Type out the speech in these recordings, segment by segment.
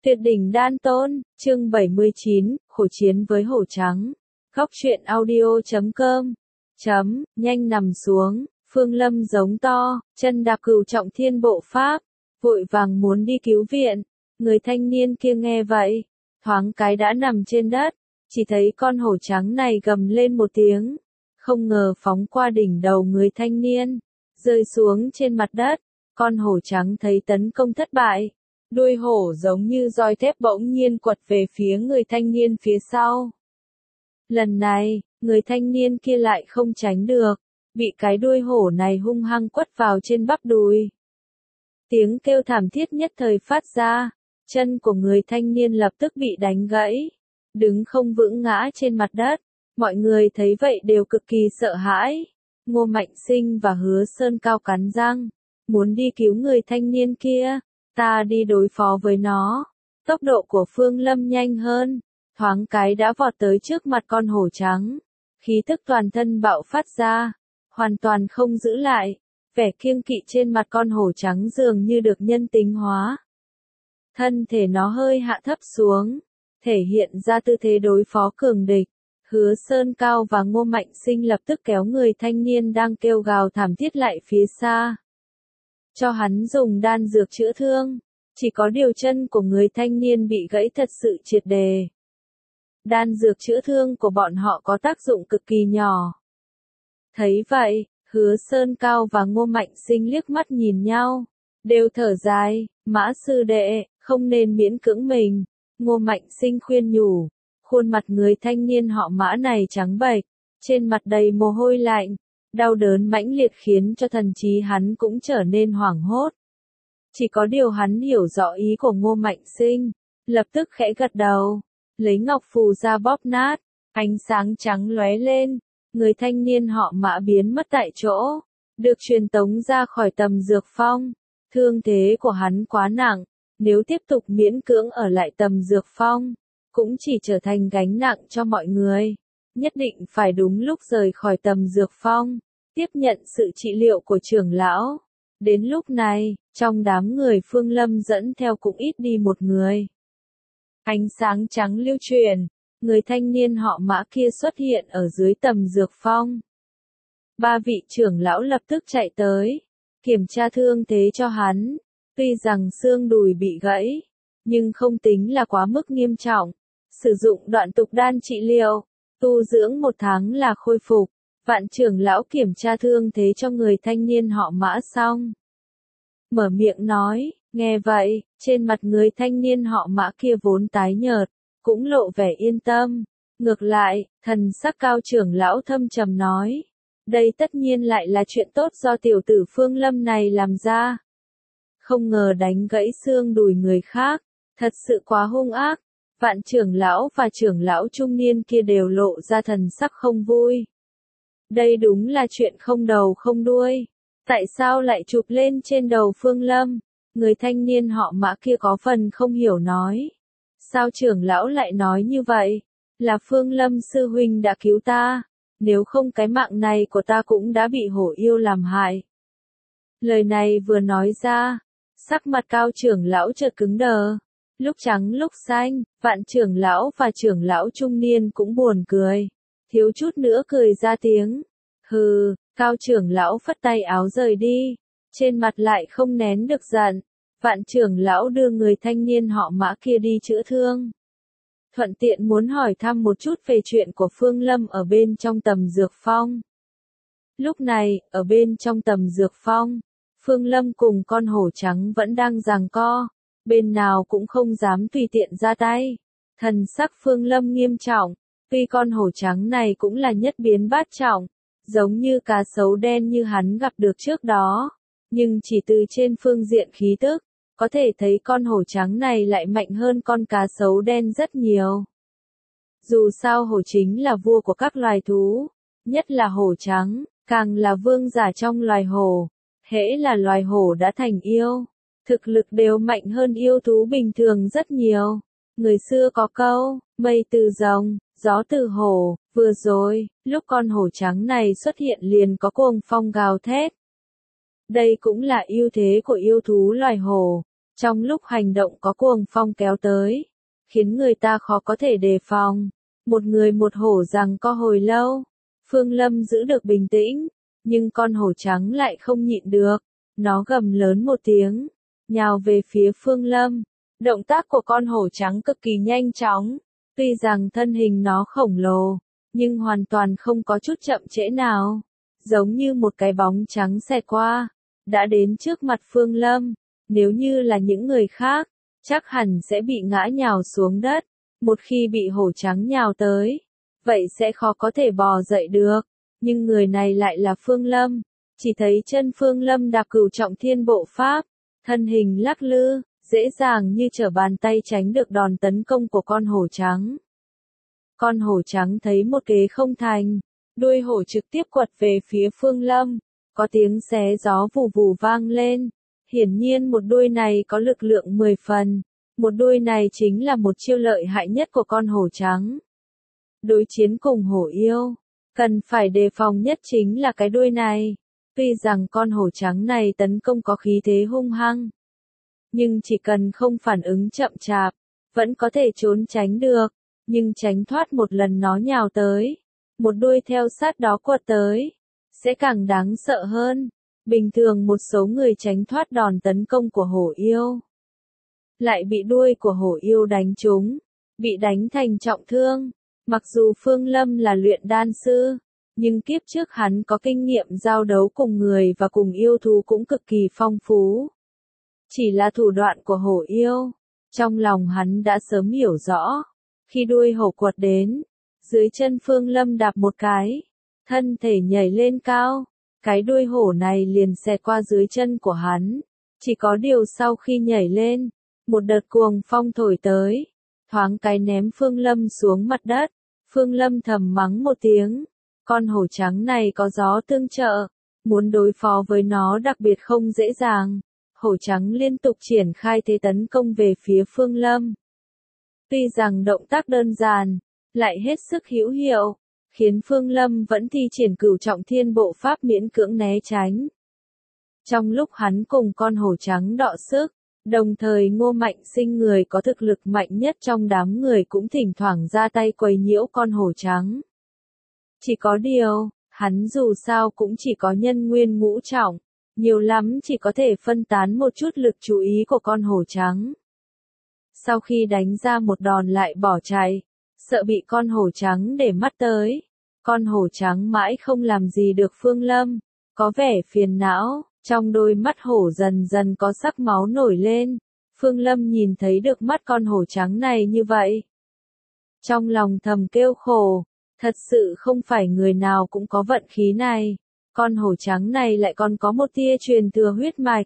Tuyệt đỉnh đan tôn, chương 79, khổ chiến với hổ trắng. Góc truyện audio.com. Nhanh nằm xuống, Phương Lâm giống to, chân đạp cửu trọng thiên bộ pháp, vội vàng muốn đi cứu viện. Người thanh niên kia nghe vậy, thoáng cái đã nằm trên đất, chỉ thấy con hổ trắng này gầm lên một tiếng, không ngờ phóng qua đỉnh đầu người thanh niên, rơi xuống trên mặt đất. Con hổ trắng thấy tấn công thất bại, đuôi hổ giống như roi thép bỗng nhiên quật về phía người thanh niên phía sau. Lần này, người thanh niên kia lại không tránh được, bị cái đuôi hổ này hung hăng quất vào trên bắp đùi. Tiếng kêu thảm thiết nhất thời phát ra, chân của người thanh niên lập tức bị đánh gãy, đứng không vững ngã trên mặt đất. Mọi người thấy vậy đều cực kỳ sợ hãi. Ngô Mạnh Sinh và Hứa Sơn Cao cắn răng, muốn đi cứu người thanh niên kia, ta đi đối phó với nó. Tốc độ của Phương Lâm nhanh hơn, thoáng cái đã vọt tới trước mặt con hổ trắng, khí tức toàn thân bạo phát ra, hoàn toàn không giữ lại, vẻ kiêng kỵ trên mặt con hổ trắng dường như được nhân tính hóa. Thân thể nó hơi hạ thấp xuống, thể hiện ra tư thế đối phó cường địch. Hứa Sơn Cao và Ngô Mạnh Sinh lập tức kéo người thanh niên đang kêu gào thảm thiết lại phía xa, cho hắn dùng đan dược chữa thương. Chỉ có điều chân của người thanh niên bị gãy thật sự triệt đề. Đan dược chữa thương của bọn họ có tác dụng cực kỳ nhỏ. Thấy vậy, Hứa Sơn Cao và Ngô Mạnh Sinh liếc mắt nhìn nhau, đều thở dài, Mã sư đệ, không nên miễn cưỡng mình. Ngô Mạnh Sinh khuyên nhủ, khuôn mặt người thanh niên họ Mã này trắng bệch, trên mặt đầy mồ hôi lạnh, đau đớn mãnh liệt khiến cho thần trí hắn cũng trở nên hoảng hốt. Chỉ có điều hắn hiểu rõ ý của Ngô Mạnh Sinh, lập tức khẽ gật đầu, lấy ngọc phù ra bóp nát, ánh sáng trắng lóe lên, người thanh niên họ Mã biến mất tại chỗ, được truyền tống ra khỏi tầm dược phong. Thương thế của hắn quá nặng, nếu tiếp tục miễn cưỡng ở lại tầm dược phong, cũng chỉ trở thành gánh nặng cho mọi người. Nhất định phải đúng lúc rời khỏi tầm dược phong, tiếp nhận sự trị liệu của trưởng lão. Đến lúc này, trong đám người Phương Lâm dẫn theo cũng ít đi một người. Ánh sáng trắng lưu truyền, người thanh niên họ Mã kia xuất hiện ở dưới tầm dược phong. Ba vị trưởng lão lập tức chạy tới, kiểm tra thương thế cho hắn. Tuy rằng xương đùi bị gãy, nhưng không tính là quá mức nghiêm trọng. Sử dụng đoạn tục đan trị liệu, tu dưỡng 1 tháng là khôi phục. Vạn trưởng lão kiểm tra thương thế cho người thanh niên họ Mã xong, mở miệng nói. Nghe vậy, trên mặt người thanh niên họ Mã kia vốn tái nhợt, cũng lộ vẻ yên tâm. Ngược lại, thần sắc Cao trưởng lão thâm trầm nói, đây tất nhiên lại là chuyện tốt do tiểu tử Phương Lâm này làm ra. Không ngờ đánh gãy xương đùi người khác, thật sự quá hung ác. Vạn trưởng lão và trưởng lão trung niên kia đều lộ ra thần sắc không vui. Đây đúng là chuyện không đầu không đuôi. Tại sao lại chụp lên trên đầu Phương Lâm? Người thanh niên họ Mã kia có phần không hiểu nói. Sao trưởng lão lại nói như vậy? Là Phương Lâm sư huynh đã cứu ta. Nếu không cái mạng này của ta cũng đã bị hổ yêu làm hại. Lời này vừa nói ra, sắc mặt Cao trưởng lão chợt cứng đờ. Lúc trắng lúc xanh, Vạn trưởng lão và trưởng lão trung niên cũng buồn cười. Thiếu chút nữa cười ra tiếng. Hừ, Cao trưởng lão phất tay áo rời đi. Trên mặt lại không nén được giận. Vạn trưởng lão đưa người thanh niên họ Mã kia đi chữa thương. Thuận tiện muốn hỏi thăm một chút về chuyện của Phương Lâm ở bên trong tầm dược phong. Lúc này, ở bên trong tầm dược phong, Phương Lâm cùng con hổ trắng vẫn đang giằng co. Bên nào cũng không dám tùy tiện ra tay. Thần sắc Phương Lâm nghiêm trọng, tuy con hổ trắng này cũng là nhất biến bát trọng, giống như cá sấu đen như hắn gặp được trước đó, nhưng chỉ từ trên phương diện khí tức, có thể thấy con hổ trắng này lại mạnh hơn con cá sấu đen rất nhiều. Dù sao hổ chính là vua của các loài thú, nhất là hổ trắng, càng là vương giả trong loài hổ. Hễ là loài hổ đã thành yêu, thực lực đều mạnh hơn yêu thú bình thường rất nhiều. Người xưa có câu, mây từ rồng, gió từ hổ. Vừa rồi, lúc con hổ trắng này xuất hiện liền có cuồng phong gào thét. Đây cũng là ưu thế của yêu thú loài hổ. Trong lúc hành động có cuồng phong kéo tới, khiến người ta khó có thể đề phòng. Một người một hổ giằng co hồi lâu, Phương Lâm giữ được bình tĩnh, nhưng con hổ trắng lại không nhịn được, nó gầm lớn một tiếng, nhào về phía Phương Lâm. Động tác của con hổ trắng cực kỳ nhanh chóng, tuy rằng thân hình nó khổng lồ, nhưng hoàn toàn không có chút chậm trễ nào, giống như một cái bóng trắng xẹt qua, đã đến trước mặt Phương Lâm. Nếu như là những người khác, chắc hẳn sẽ bị ngã nhào xuống đất, một khi bị hổ trắng nhào tới, vậy sẽ khó có thể bò dậy được, nhưng người này lại là Phương Lâm, chỉ thấy chân Phương Lâm đạp Cửu Trọng Thiên Bộ Pháp, thân hình lắc lư, dễ dàng như trở bàn tay tránh được đòn tấn công của con hổ trắng. Con hổ trắng thấy một kế không thành, đuôi hổ trực tiếp quật về phía Phương Lâm, có tiếng xé gió vù vù vang lên. Hiển nhiên một đuôi này có lực lượng 10 phần, một đuôi này chính là một chiêu lợi hại nhất của con hổ trắng. Đối chiến cùng hổ yêu, cần phải đề phòng nhất chính là cái đuôi này. Tuy rằng con hổ trắng này tấn công có khí thế hung hăng, nhưng chỉ cần không phản ứng chậm chạp, vẫn có thể trốn tránh được, nhưng tránh thoát một lần nó nhào tới, một đuôi theo sát đó quật tới, sẽ càng đáng sợ hơn. Bình thường một số người tránh thoát đòn tấn công của hổ yêu, lại bị đuôi của hổ yêu đánh trúng, bị đánh thành trọng thương. Mặc dù Phương Lâm là luyện đan sư, nhưng kiếp trước hắn có kinh nghiệm giao đấu cùng người và cùng yêu thú cũng cực kỳ phong phú. Chỉ là thủ đoạn của hổ yêu, trong lòng hắn đã sớm hiểu rõ. Khi đuôi hổ quật đến, dưới chân Phương Lâm đạp một cái, thân thể nhảy lên cao. Cái đuôi hổ này liền xẹt qua dưới chân của hắn. Chỉ có điều sau khi nhảy lên, một đợt cuồng phong thổi tới, thoáng cái ném Phương Lâm xuống mặt đất. Phương Lâm thầm mắng một tiếng, con hổ trắng này có gió tương trợ, muốn đối phó với nó đặc biệt không dễ dàng. Hổ trắng liên tục triển khai thế tấn công về phía Phương Lâm. Tuy rằng động tác đơn giản, lại hết sức hữu hiệu, khiến Phương Lâm vẫn thi triển Cửu Trọng Thiên Bộ Pháp miễn cưỡng né tránh. Trong lúc hắn cùng con hổ trắng đọ sức, đồng thời Ngô Mạnh Sinh người có thực lực mạnh nhất trong đám người cũng thỉnh thoảng ra tay quấy nhiễu con hổ trắng. Chỉ có điều, hắn dù sao cũng chỉ có nhân nguyên ngũ trọng, nhiều lắm chỉ có thể phân tán một chút lực chú ý của con hổ trắng. Sau khi đánh ra một đòn lại bỏ chạy, sợ bị con hổ trắng để mắt tới. Con hổ trắng mãi không làm gì được Phương Lâm, có vẻ phiền não, trong đôi mắt hổ dần dần có sắc máu nổi lên. Phương Lâm nhìn thấy được mắt con hổ trắng này như vậy, trong lòng thầm kêu khổ, thật sự không phải người nào cũng có vận khí này. Con hổ trắng này lại còn có một tia truyền thừa huyết mạch.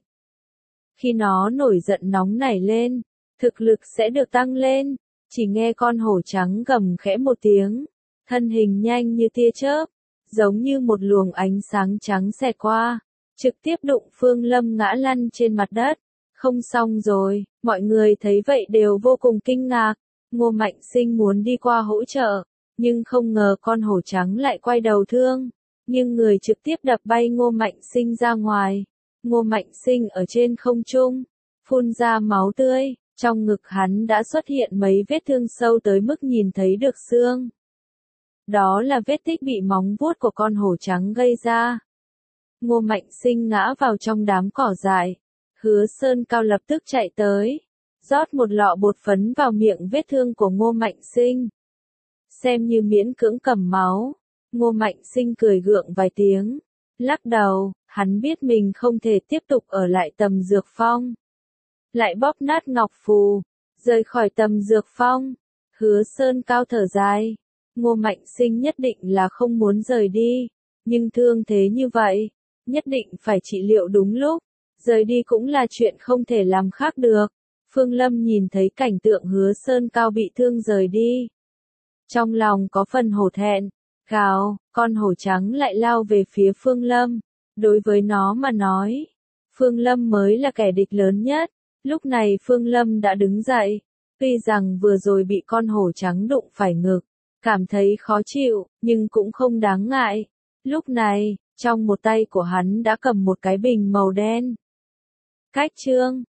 Khi nó nổi giận nóng nảy lên, thực lực sẽ được tăng lên. Chỉ nghe con hổ trắng gầm khẽ một tiếng, thân hình nhanh như tia chớp, giống như một luồng ánh sáng trắng xẹt qua, trực tiếp đụng Phương Lâm ngã lăn trên mặt đất. Không xong rồi, mọi người thấy vậy đều vô cùng kinh ngạc. Ngô Mạnh Sinh muốn đi qua hỗ trợ, nhưng không ngờ con hổ trắng lại quay đầu thương, nhưng người trực tiếp đập bay Ngô Mạnh Sinh ra ngoài. Ngô Mạnh Sinh ở trên không trung, phun ra máu tươi. Trong ngực hắn đã xuất hiện mấy vết thương sâu tới mức nhìn thấy được xương. Đó là vết tích bị móng vuốt của con hổ trắng gây ra. Ngô Mạnh Sinh ngã vào trong đám cỏ dại. Hứa Sơn Cao lập tức chạy tới, rót một lọ bột phấn vào miệng vết thương của Ngô Mạnh Sinh. Xem như miễn cưỡng cầm máu, Ngô Mạnh Sinh cười gượng vài tiếng, lắc đầu, hắn biết mình không thể tiếp tục ở lại Tầm Dược Phong. Lại bóp nát ngọc phù, rời khỏi Tầm Dược Phong. Hứa Sơn Cao thở dài, Ngô Mạnh Sinh nhất định là không muốn rời đi, nhưng thương thế như vậy, nhất định phải trị liệu đúng lúc, rời đi cũng là chuyện không thể làm khác được. Phương Lâm nhìn thấy cảnh tượng Hứa Sơn Cao bị thương rời đi, trong lòng có phần hổ thẹn, gào, con hổ trắng lại lao về phía Phương Lâm. Đối với nó mà nói, Phương Lâm mới là kẻ địch lớn nhất. Lúc này Phương Lâm đã đứng dậy, tuy rằng vừa rồi bị con hổ trắng đụng phải ngực, cảm thấy khó chịu, nhưng cũng không đáng ngại. Lúc này, trong một tay của hắn đã cầm một cái bình màu đen. Cách chương